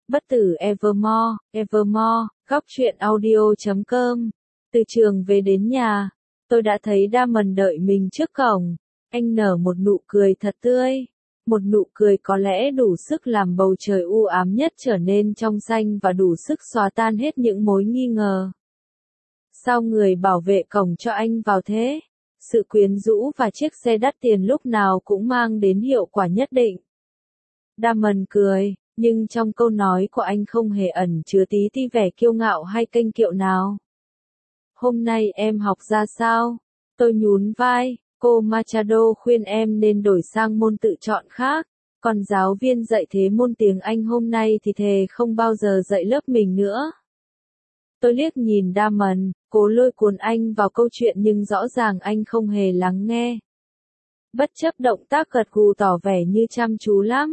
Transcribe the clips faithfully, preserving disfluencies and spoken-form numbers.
Bất tử Evermore, Evermore, góc truyện audio chấm com. Từ trường về đến nhà, tôi đã thấy Damon đợi mình trước cổng. Anh nở một nụ cười thật tươi. Một nụ cười có lẽ đủ sức làm bầu trời u ám nhất trở nên trong xanh và đủ sức xóa tan hết những mối nghi ngờ. Sao người bảo vệ cổng cho anh vào thế? Sự quyến rũ và chiếc xe đắt tiền lúc nào cũng mang đến hiệu quả nhất định. Damon cười, nhưng trong câu nói của anh không hề ẩn chứa tí ti vẻ kiêu ngạo hay kênh kiệu nào. Hôm nay em học ra sao? Tôi nhún vai, cô Machado khuyên em nên đổi sang môn tự chọn khác. Còn giáo viên dạy thế môn tiếng Anh hôm nay thì thề không bao giờ dạy lớp mình nữa. Tôi liếc nhìn Damon, cố lôi cuốn anh vào câu chuyện nhưng rõ ràng anh không hề lắng nghe. Bất chấp động tác gật gù tỏ vẻ như chăm chú lắm.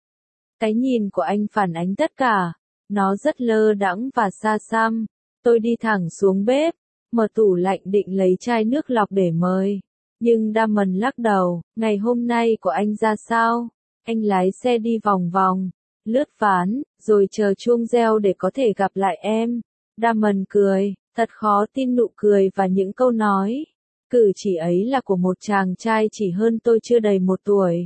Cái nhìn của anh phản ánh tất cả, nó rất lơ đãng và xa xăm. Tôi đi thẳng xuống bếp, mở tủ lạnh định lấy chai nước lọc để mời. Nhưng Damon lắc đầu, ngày hôm nay của anh ra sao? Anh lái xe đi vòng vòng, lướt ván, rồi chờ chuông reo để có thể gặp lại em. Damon cười, thật khó tin nụ cười và những câu nói. Cử chỉ ấy là của một chàng trai chỉ hơn tôi chưa đầy một tuổi.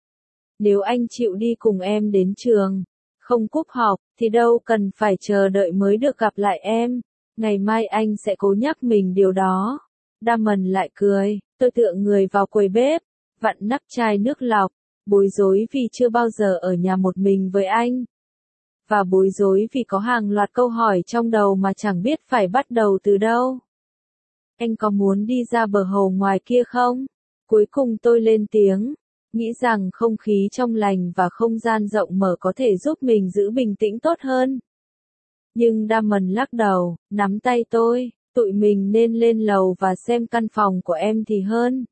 Nếu anh chịu đi cùng em đến trường, không cúp học, thì đâu cần phải chờ đợi mới được gặp lại em. Ngày mai anh sẽ cố nhắc mình điều đó. Damon lại cười, tôi tựa người vào quầy bếp, vặn nắp chai nước lọc, bối rối vì chưa bao giờ ở nhà một mình với anh. Và bối rối vì có hàng loạt câu hỏi trong đầu mà chẳng biết phải bắt đầu từ đâu. Anh có muốn đi ra bờ hồ ngoài kia không? Cuối cùng tôi lên tiếng, nghĩ rằng không khí trong lành và không gian rộng mở có thể giúp mình giữ bình tĩnh tốt hơn. Nhưng Damon lắc đầu, nắm tay tôi, tụi mình nên lên lầu và xem căn phòng của em thì hơn.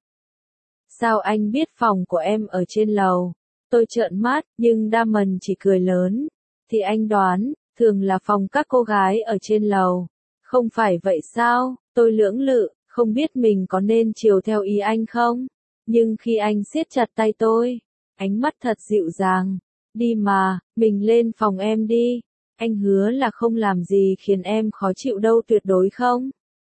Sao anh biết phòng của em ở trên lầu? Tôi trợn mắt, nhưng Damon chỉ cười lớn. Thì anh đoán, thường là phòng các cô gái ở trên lầu. Không phải vậy sao? Tôi lưỡng lự, không biết mình có nên chiều theo ý anh không? Nhưng khi anh siết chặt tay tôi, ánh mắt thật dịu dàng. Đi mà, mình lên phòng em đi. Anh hứa là không làm gì khiến em khó chịu đâu, tuyệt đối không?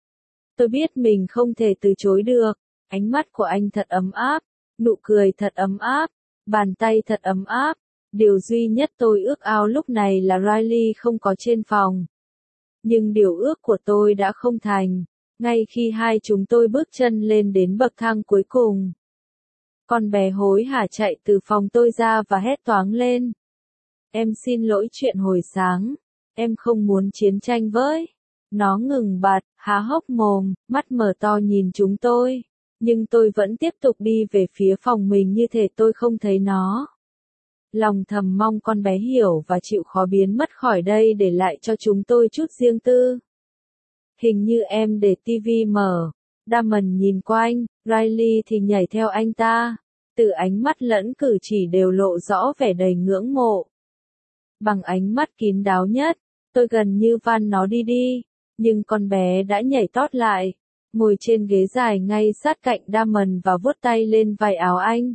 Tôi biết mình không thể từ chối được. Ánh mắt của anh thật ấm áp, nụ cười thật ấm áp, bàn tay thật ấm áp. Điều duy nhất tôi ước ao lúc này là Riley không có trên phòng. Nhưng điều ước của tôi đã không thành, ngay khi hai chúng tôi bước chân lên đến bậc thang cuối cùng. Con bé hối hả chạy từ phòng tôi ra và hét toáng lên. Em xin lỗi chuyện hồi sáng, em không muốn chiến tranh với. Nó ngừng bặt, há hốc mồm, mắt mở to nhìn chúng tôi. Nhưng tôi vẫn tiếp tục đi về phía phòng mình như thể tôi không thấy nó. Lòng thầm mong con bé hiểu và chịu khó biến mất khỏi đây để lại cho chúng tôi chút riêng tư. Hình như em để tivi mở. Damon nhìn quanh, Riley thì nhảy theo anh ta. Từ ánh mắt lẫn cử chỉ đều lộ rõ vẻ đầy ngưỡng mộ. Bằng ánh mắt kín đáo nhất, tôi gần như van nó đi đi. Nhưng con bé đã nhảy tót lại, ngồi trên ghế dài ngay sát cạnh Damon và vuốt tay lên vai áo anh.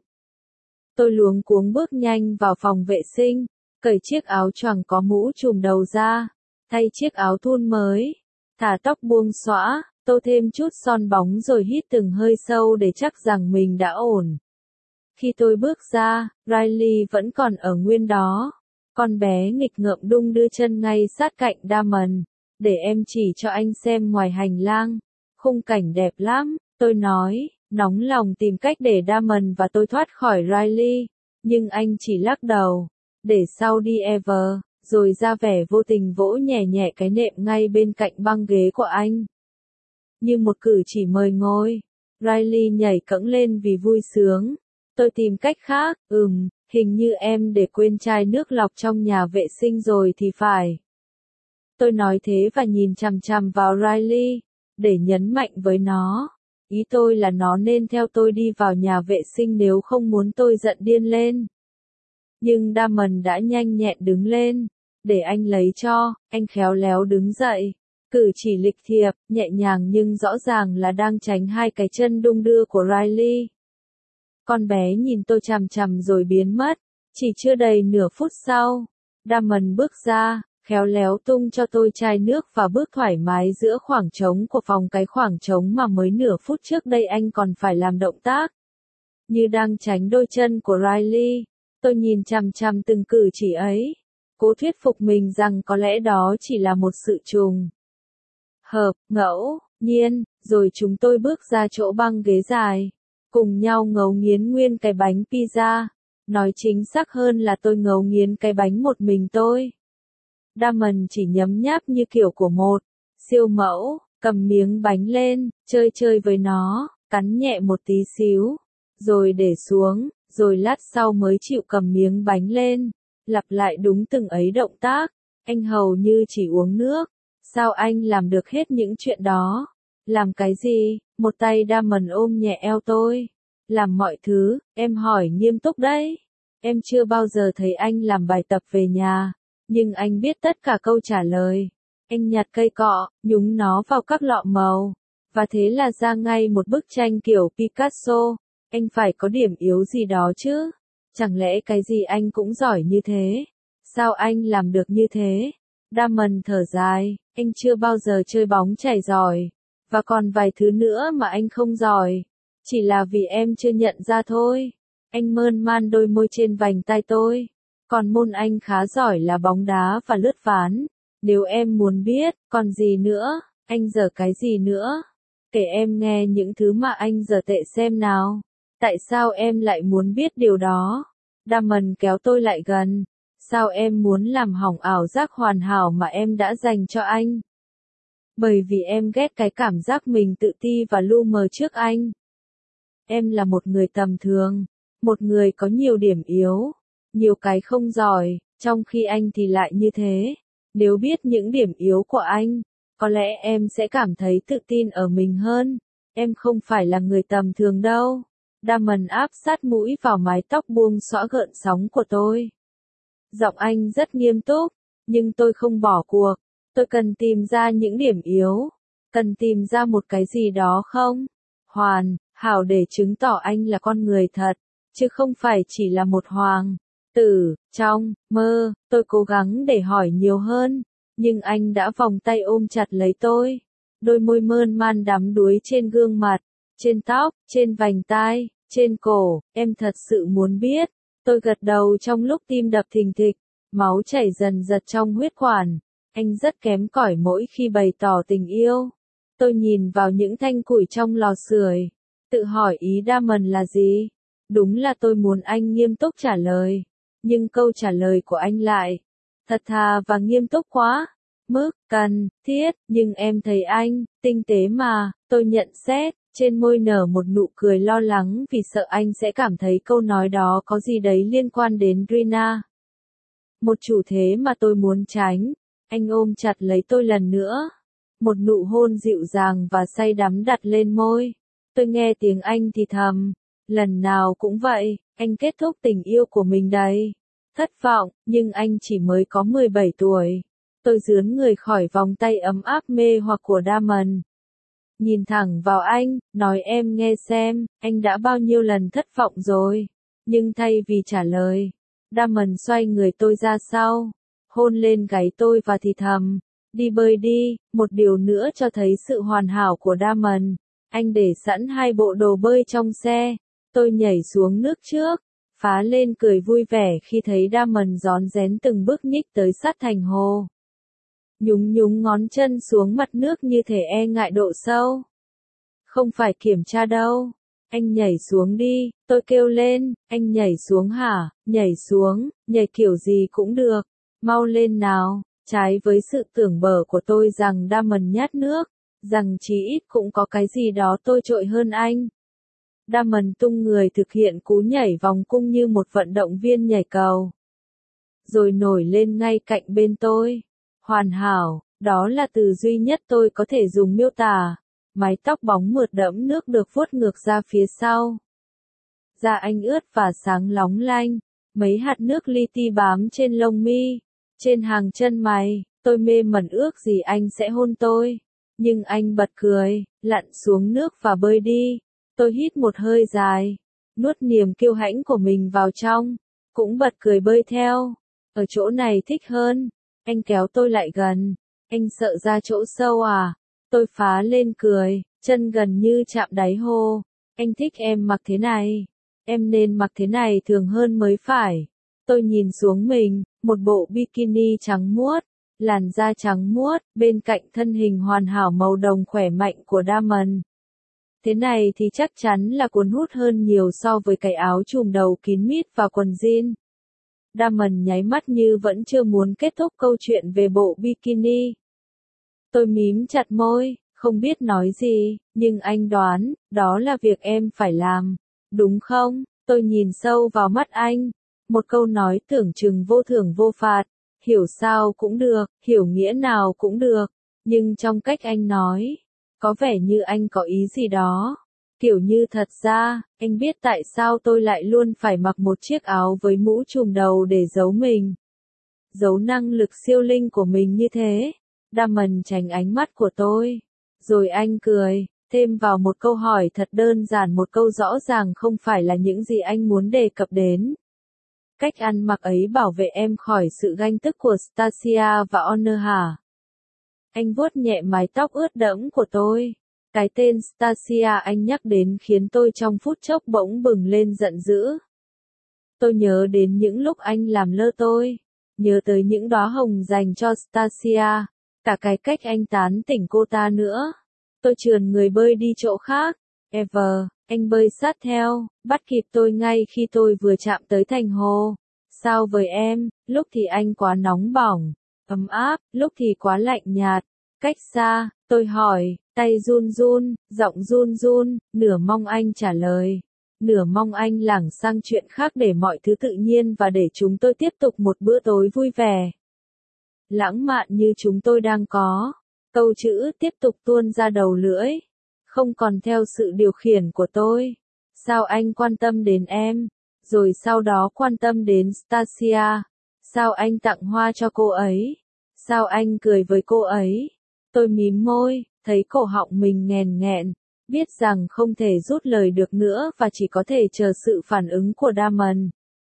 Tôi luống cuống bước nhanh vào phòng vệ sinh, cởi chiếc áo choàng có mũ trùm đầu ra, thay chiếc áo thun mới, thả tóc buông xõa, tô thêm chút son bóng rồi hít từng hơi sâu để chắc rằng mình đã ổn. Khi tôi bước ra, Riley vẫn còn ở nguyên đó. Con bé nghịch ngợm đung đưa chân ngay sát cạnh Damon. Để em chỉ cho anh xem ngoài hành lang. Khung cảnh đẹp lắm, tôi nói, nóng lòng tìm cách để Damon và tôi thoát khỏi Riley. Nhưng anh chỉ lắc đầu. Để sau đi Ever, rồi ra vẻ vô tình vỗ nhẹ nhẹ cái nệm ngay bên cạnh băng ghế của anh. Như một cử chỉ mời ngồi, Riley nhảy cẫng lên vì vui sướng. Tôi tìm cách khác, ừm, hình như em để quên chai nước lọc trong nhà vệ sinh rồi thì phải. Tôi nói thế và nhìn chằm chằm vào Riley, để nhấn mạnh với nó. Ý tôi là nó nên theo tôi đi vào nhà vệ sinh nếu không muốn tôi giận điên lên. Nhưng Damon đã nhanh nhẹn đứng lên. Để anh lấy cho, anh khéo léo đứng dậy. Cử chỉ lịch thiệp, nhẹ nhàng nhưng rõ ràng là đang tránh hai cái chân đung đưa của Riley. Con bé nhìn tôi chằm chằm rồi biến mất. Chỉ chưa đầy nửa phút sau, Damon bước ra, khéo léo tung cho tôi chai nước và bước thoải mái giữa khoảng trống của phòng, cái khoảng trống mà mới nửa phút trước đây anh còn phải làm động tác như đang tránh đôi chân của Riley. Tôi nhìn chằm chằm từng cử chỉ ấy, cố thuyết phục mình rằng có lẽ đó chỉ là một sự trùng hợp, ngẫu nhiên, rồi chúng tôi bước ra chỗ băng ghế dài, cùng nhau ngấu nghiến nguyên cái bánh pizza. Nói chính xác hơn là tôi ngấu nghiến cái bánh một mình tôi. Damon chỉ nhấm nháp như kiểu của một siêu mẫu, cầm miếng bánh lên, chơi chơi với nó, cắn nhẹ một tí xíu, rồi để xuống, rồi lát sau mới chịu cầm miếng bánh lên, lặp lại đúng từng ấy động tác. Anh hầu như chỉ uống nước. Sao anh làm được hết những chuyện đó? Làm cái gì? Một tay Damon ôm nhẹ eo tôi. Làm mọi thứ, em hỏi nghiêm túc đấy. Em chưa bao giờ thấy anh làm bài tập về nhà, nhưng anh biết tất cả câu trả lời. Anh nhặt cây cọ, nhúng nó vào các lọ màu, và thế là ra ngay một bức tranh kiểu Picasso. Anh phải có điểm yếu gì đó chứ? Chẳng lẽ cái gì anh cũng giỏi như thế? Sao anh làm được như thế? Damon thở dài, anh chưa bao giờ chơi bóng chày giỏi, và còn vài thứ nữa mà anh không giỏi. Chỉ là vì em chưa nhận ra thôi. Anh mơn man đôi môi trên vành tai tôi. Còn môn anh khá giỏi là bóng đá và lướt ván. Nếu em muốn biết, còn gì nữa, anh dở cái gì nữa? Kể em nghe những thứ mà anh dở tệ xem nào. Tại sao em lại muốn biết điều đó? Damon kéo tôi lại gần. Sao em muốn làm hỏng ảo giác hoàn hảo mà em đã dành cho anh? Bởi vì em ghét cái cảm giác mình tự ti và lu mờ trước anh. Em là một người tầm thường, một người có nhiều điểm yếu, nhiều cái không giỏi, trong khi anh thì lại như thế. Nếu biết những điểm yếu của anh, có lẽ em sẽ cảm thấy tự tin ở mình hơn. Em không phải là người tầm thường đâu. Damon áp sát mũi vào mái tóc buông xõa gợn sóng của tôi. Giọng anh rất nghiêm túc, nhưng tôi không bỏ cuộc. Tôi cần tìm ra những điểm yếu, cần tìm ra một cái gì đó không hoàn hảo để chứng tỏ anh là con người thật, chứ không phải chỉ là một hoàng tử trong mơ. Tôi cố gắng để hỏi nhiều hơn, nhưng anh đã vòng tay ôm chặt lấy tôi. Đôi môi mơn man đắm đuối trên gương mặt, trên tóc, trên vành tai, trên cổ. Em thật sự muốn biết? Tôi gật đầu trong lúc tim đập thình thịch, máu chảy dần dật trong huyết quản. Anh rất kém cỏi mỗi khi bày tỏ tình yêu. Tôi nhìn vào những thanh củi trong lò sưởi, tự hỏi ý Damon là gì. Đúng là tôi muốn anh nghiêm túc trả lời, nhưng câu trả lời của anh lại thật thà và nghiêm túc quá mức cần thiết. Nhưng em thấy anh tinh tế mà, tôi nhận xét. Trên môi nở một nụ cười lo lắng vì sợ anh sẽ cảm thấy câu nói đó có gì đấy liên quan đến Rina, một chủ thế mà tôi muốn tránh. Anh ôm chặt lấy tôi lần nữa. Một nụ hôn dịu dàng và say đắm đặt lên môi. Tôi nghe tiếng anh thì thầm. Lần nào cũng vậy, anh kết thúc tình yêu của mình đầy thất vọng, nhưng anh chỉ mới có mười bảy tuổi. Tôi rướn người khỏi vòng tay ấm áp mê hoặc của Damon. Nhìn thẳng vào anh, nói em nghe xem, anh đã bao nhiêu lần thất vọng rồi. Nhưng thay vì trả lời, Damon xoay người tôi ra sau, hôn lên gáy tôi và thì thầm, đi bơi đi. Một điều nữa cho thấy sự hoàn hảo của Damon. Anh để sẵn hai bộ đồ bơi trong xe. Tôi nhảy xuống nước trước, phá lên cười vui vẻ khi thấy Damon rón rén từng bước nhích tới sát thành hồ. Nhúng nhúng ngón chân xuống mặt nước như thể e ngại độ sâu. Không phải kiểm tra đâu. Anh nhảy xuống đi, tôi kêu lên. Anh nhảy xuống hả? Nhảy xuống, nhảy kiểu gì cũng được. Mau lên nào. Trái với sự tưởng bở của tôi rằng Damon nhát nước, rằng chí ít cũng có cái gì đó tôi trội hơn anh. Damon tung người thực hiện cú nhảy vòng cung như một vận động viên nhảy cầu, rồi nổi lên ngay cạnh bên tôi. Hoàn hảo, đó là từ duy nhất tôi có thể dùng miêu tả. Mái tóc bóng mượt đẫm nước được vuốt ngược ra phía sau. Da anh ướt và sáng lóng lanh, mấy hạt nước li ti bám trên lông mi, trên hàng chân mày. Tôi mê mẩn ước gì anh sẽ hôn tôi, nhưng anh bật cười, lặn xuống nước và bơi đi. Tôi hít một hơi dài, nuốt niềm kiêu hãnh của mình vào trong, cũng bật cười bơi theo. Ở chỗ này thích hơn. Anh kéo tôi lại gần. Anh sợ ra chỗ sâu à? Tôi phá lên cười, chân gần như chạm đáy hô. Anh thích em mặc thế này. Em nên mặc thế này thường hơn mới phải. Tôi nhìn xuống mình, một bộ bikini trắng muốt, làn da trắng muốt, bên cạnh thân hình hoàn hảo màu đồng khỏe mạnh của Diamond. Thế này thì chắc chắn là cuốn hút hơn nhiều so với cái áo trùm đầu kín mít và quần jean. Diamond nháy mắt như vẫn chưa muốn kết thúc câu chuyện về bộ bikini. Tôi mím chặt môi, không biết nói gì, nhưng anh đoán, đó là việc em phải làm, đúng không? Tôi nhìn sâu vào mắt anh, một câu nói tưởng chừng vô thưởng vô phạt, hiểu sao cũng được, hiểu nghĩa nào cũng được, nhưng trong cách anh nói, có vẻ như anh có ý gì đó. Kiểu như thật ra, anh biết tại sao tôi lại luôn phải mặc một chiếc áo với mũ trùm đầu để giấu mình. Giấu năng lực siêu linh của mình như thế. Diamond tránh ánh mắt của tôi. Rồi anh cười, thêm vào một câu hỏi thật đơn giản, một câu rõ ràng không phải là những gì anh muốn đề cập đến. Cách ăn mặc ấy bảo vệ em khỏi sự ganh tức của Stacia và Honor hả? Anh vuốt nhẹ mái tóc ướt đẫm của tôi. Cái tên Stacia anh nhắc đến khiến tôi trong phút chốc bỗng bừng lên giận dữ. Tôi nhớ đến những lúc anh làm lơ tôi, nhớ tới những đóa hồng dành cho Stacia, cả cái cách anh tán tỉnh cô ta nữa. Tôi trườn người bơi đi chỗ khác. Ever, anh bơi sát theo, bắt kịp tôi ngay khi tôi vừa chạm tới thành hồ. Sao với em, lúc thì anh quá nóng bỏng, ấm áp, lúc thì quá lạnh nhạt. Cách xa, tôi hỏi, tay run run, giọng run run, nửa mong anh trả lời, nửa mong anh lảng sang chuyện khác để mọi thứ tự nhiên và để chúng tôi tiếp tục một bữa tối vui vẻ. Lãng mạn như chúng tôi đang có. Câu chữ tiếp tục tuôn ra đầu lưỡi, không còn theo sự điều khiển của tôi. Sao anh quan tâm đến em, rồi sau đó quan tâm đến Stacia? Sao anh tặng hoa cho cô ấy? Sao anh cười với cô ấy? Tôi mím môi, thấy cổ họng mình nghèn nghẹn, biết rằng không thể rút lời được nữa và chỉ có thể chờ sự phản ứng của Diamond.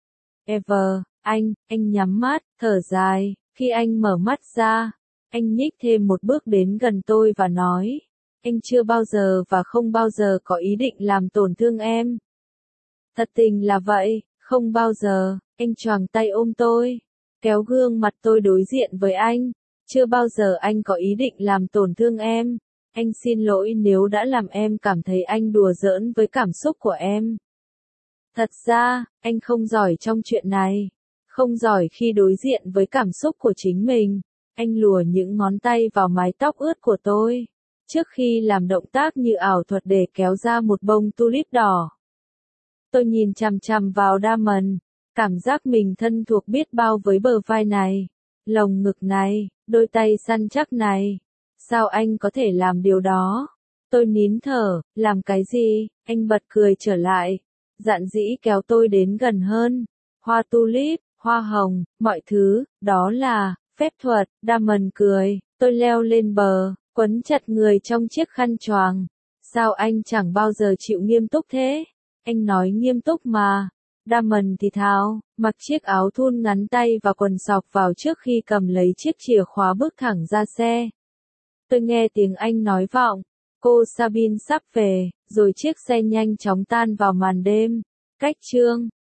Ever, anh, anh nhắm mắt, thở dài, khi anh mở mắt ra, anh nhích thêm một bước đến gần tôi và nói, anh chưa bao giờ và không bao giờ có ý định làm tổn thương em. Thật tình là vậy, không bao giờ. Anh choàng tay ôm tôi, kéo gương mặt tôi đối diện với anh. Chưa bao giờ anh có ý định làm tổn thương em. Anh xin lỗi nếu đã làm em cảm thấy anh đùa giỡn với cảm xúc của em. Thật ra, anh không giỏi trong chuyện này. Không giỏi khi đối diện với cảm xúc của chính mình. Anh lùa những ngón tay vào mái tóc ướt của tôi, trước khi làm động tác như ảo thuật để kéo ra một bông tulip đỏ. Tôi nhìn chằm chằm vào Diamond, cảm giác mình thân thuộc biết bao với bờ vai này, lồng ngực này, đôi tay săn chắc này. Sao anh có thể làm điều đó? Tôi nín thở, làm cái gì? Anh bật cười trở lại, dạn dĩ kéo tôi đến gần hơn. Hoa tulip, hoa hồng, mọi thứ, đó là phép thuật. Diamond cười, tôi leo lên bờ, quấn chặt người trong chiếc khăn choàng. Sao anh chẳng bao giờ chịu nghiêm túc thế? Anh nói nghiêm túc mà. Diamond thì thào, mặc chiếc áo thun ngắn tay và quần sọc vào trước khi cầm lấy chiếc chìa khóa bước thẳng ra xe. Tôi nghe tiếng anh nói vọng, cô Sabine sắp về, rồi chiếc xe nhanh chóng tan vào màn đêm. Cách chương